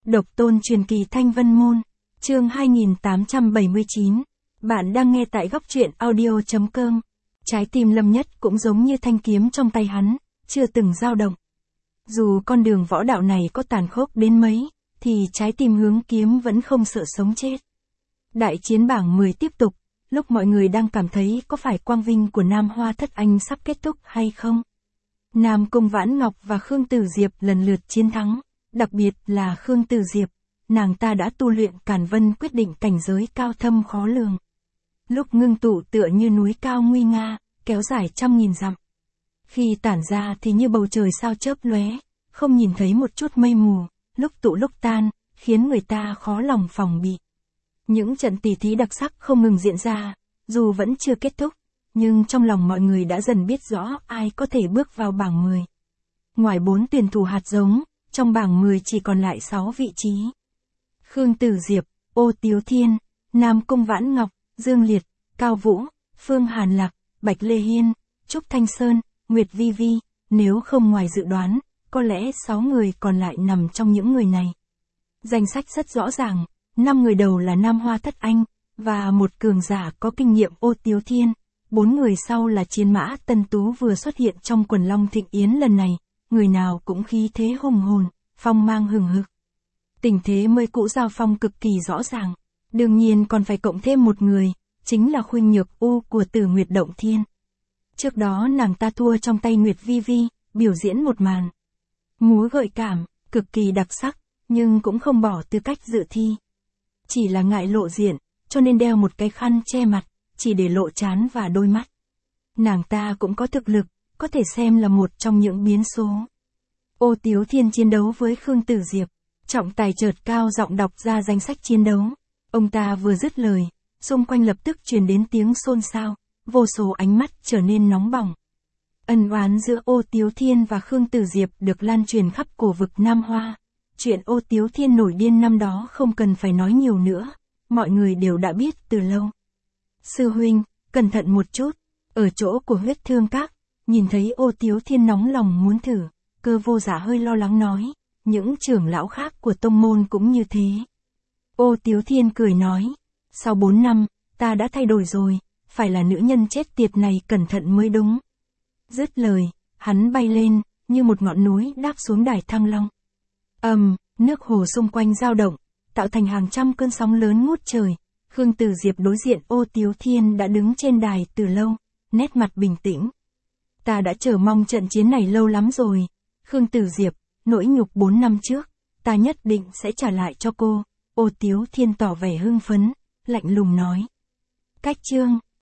Độc tôn truyền kỳ Thanh Vân Môn, chương 2879. Bạn đang nghe tại góc truyện audio.com. Trái tim Lâm Nhất cũng giống như thanh kiếm trong tay hắn, chưa từng dao động. Dù con đường võ đạo này có tàn khốc đến mấy, thì trái tim hướng kiếm vẫn không sợ sống chết. Đại chiến bảng 10 tiếp tục, lúc mọi người đang cảm thấy có phải quang vinh của Nam Hoa Thất Anh sắp kết thúc hay không. Nam Cung Vãn Ngọc và Khương Tử Diệp lần lượt chiến thắng, đặc biệt là Khương Tử Diệp, nàng ta đã tu luyện Càn Vân quyết định cảnh giới cao thâm khó lường. Lúc ngưng tụ tựa như núi cao nguy nga, kéo dài trăm nghìn dặm. Khi tản ra thì như bầu trời sao chớp lóe, không nhìn thấy một chút mây mù, lúc tụ lúc tan, khiến người ta khó lòng phòng bị. Những trận tỉ thí đặc sắc không ngừng diễn ra, dù vẫn chưa kết thúc, nhưng trong lòng mọi người đã dần biết rõ ai có thể bước vào bảng 10. Ngoài 4 tuyển thủ hạt giống, trong bảng 10 chỉ còn lại 6 vị trí. Khương Tử Diệp, Ô Tiếu Thiên, Nam Cung Vãn Ngọc, Dương Liệt, Cao Vũ, Phương Hàn Lạc, Bạch Lê Hiên, Trúc Thanh Sơn, Nguyệt Vi Vi, nếu không ngoài dự đoán, có lẽ 6 người còn lại nằm trong những người này. Danh sách rất rõ ràng, 5 người đầu là Nam Hoa Thất Anh, và một cường giả có kinh nghiệm Ô Tiếu Thiên, 4 người sau là chiến mã Tân Tú vừa xuất hiện trong quần long thịnh yến lần này, người nào cũng khí thế hùng hồn, phong mang hừng hực. Tình thế mới cũ giao phong cực kỳ rõ ràng, đương nhiên còn phải cộng thêm một người, chính là Khuynh Nhược U của Tử Nguyệt Động Thiên. Trước đó nàng ta thua trong tay Nguyệt Vi Vi, biểu diễn một màn múa gợi cảm, cực kỳ đặc sắc, nhưng cũng không bỏ tư cách dự thi. Chỉ là ngại lộ diện, cho nên đeo một cái khăn che mặt, chỉ để lộ trán và đôi mắt. Nàng ta cũng có thực lực, có thể xem là một trong những biến số. Ô Tiếu Thiên chiến đấu với Khương Tử Diệp, trọng tài chợt cao giọng đọc ra danh sách chiến đấu. Ông ta vừa dứt lời, xung quanh lập tức truyền đến tiếng xôn xao, vô số ánh mắt trở nên nóng bỏng. Ân oán giữa Ô Tiếu Thiên và Khương Tử Diệp được lan truyền khắp cổ vực Nam Hoa. Chuyện Ô Tiếu Thiên nổi điên năm đó không cần phải nói nhiều nữa, mọi người đều đã biết từ lâu. Sư huynh, cẩn thận một chút, ở chỗ của Huyết Thương Các, nhìn thấy Ô Tiếu Thiên nóng lòng muốn thử, Cơ Vô Dạ hơi lo lắng nói, những trưởng lão khác của tông môn cũng như thế. Ô Tiếu Thiên cười nói, sau 4 năm, ta đã thay đổi rồi, phải là nữ nhân chết tiệt này cẩn thận mới đúng. Dứt lời, hắn bay lên, như một ngọn núi đáp xuống đài Thăng Long. Nước hồ xung quanh dao động, tạo thành hàng trăm cơn sóng lớn ngút trời. Khương Tử Diệp đối diện Ô Tiếu Thiên đã đứng trên đài từ lâu, nét mặt bình tĩnh. Ta đã chờ mong trận chiến này lâu lắm rồi. Khương Tử Diệp, nỗi nhục 4 năm trước, ta nhất định sẽ trả lại cho cô. Ô Tiếu Thiên tỏ vẻ hưng phấn, lạnh lùng nói. Cách chương